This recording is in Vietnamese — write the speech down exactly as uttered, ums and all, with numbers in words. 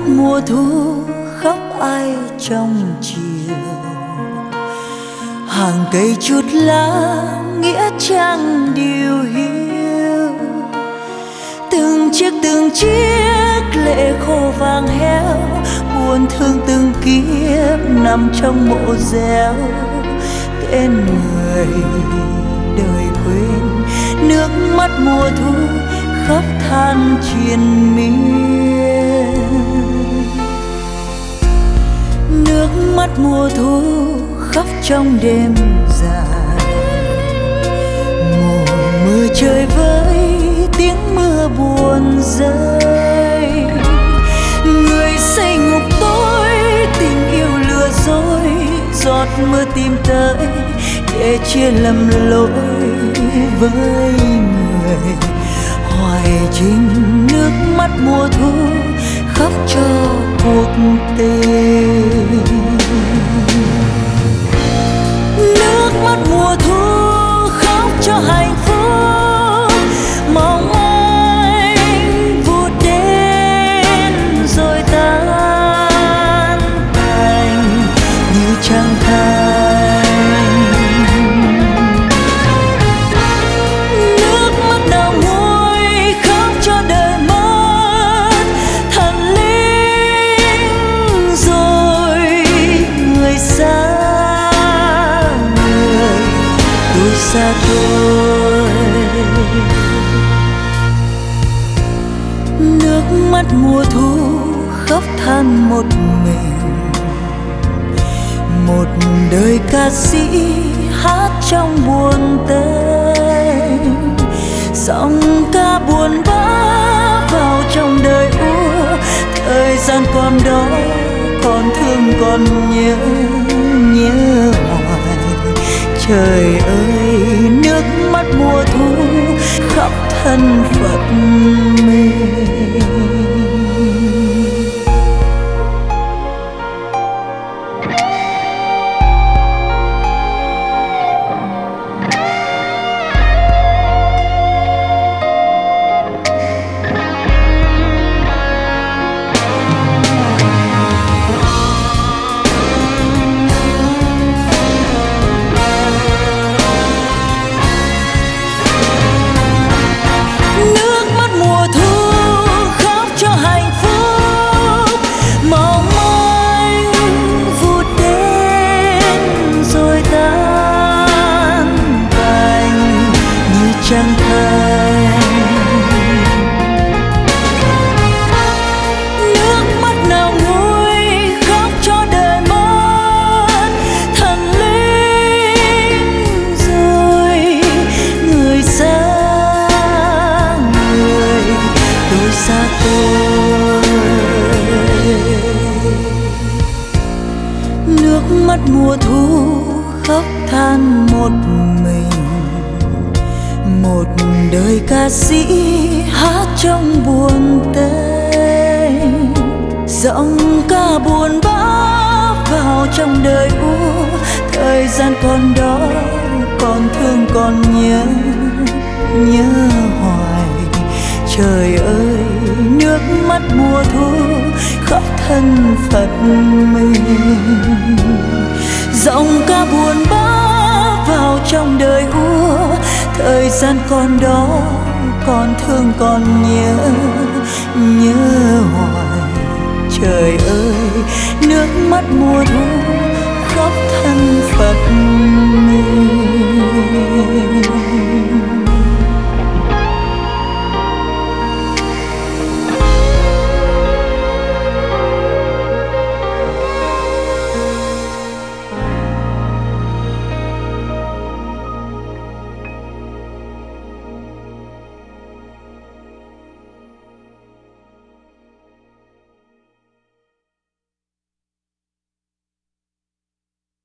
mùa thu khóc ai trong chiều, hàng cây chút lá nghĩa trang điều hiu. Từng chiếc từng chiếc lệ khô vàng héo, buồn thương từng kiếp nằm trong mộ dẻo. Tên người đời quên, nước mắt mùa thu khóc than triền miên. Nước mắt mùa thu khóc trong đêm dài, mùa mưa trời với tiếng mưa buồn rơi. Người say ngục tối tình yêu lừa dối, giọt mưa tìm tới để chia lầm lỗi với người. Hoài trình nước mắt mùa thu khóc cho cuộc tình. Nước mắt mùa thu khóc cho hạnh phúc, mong anh vụt đến rồi tan tành như trăng thanh. Nước mắt đau môi khóc cho đời mất thần linh rồi người xa người, tôi xa tôi. Nước mắt mùa thu khóc than một mình, một đời ca sĩ hát trong buồn tênh. Giọng ca buồn bã vào trong đời úa, thời gian còn đó còn thương còn nhớ, nhớ hoài. Trời ơi nước mắt mùa thu khóc thân phận mình. Trăng thanh nước mắt nào nguôi khóc cho đời mất thần linh rồi người xa người, tôi xa tôi. Nước mắt mùa thu khóc than một mình, một đời ca sĩ hát trong buồn tênh. Giọng ca buồn bã vào trong đời úa, thời gian còn đó còn thương còn nhớ, nhớ hoài. Trời ơi nước mắt mùa thu khóc thân phận mình. Giọng ca buồn bã vào trong đời úa, thời gian còn đó còn thương còn nhớ, nhớ hoài. Trời ơi nước mắt mùa thu khóc thân phận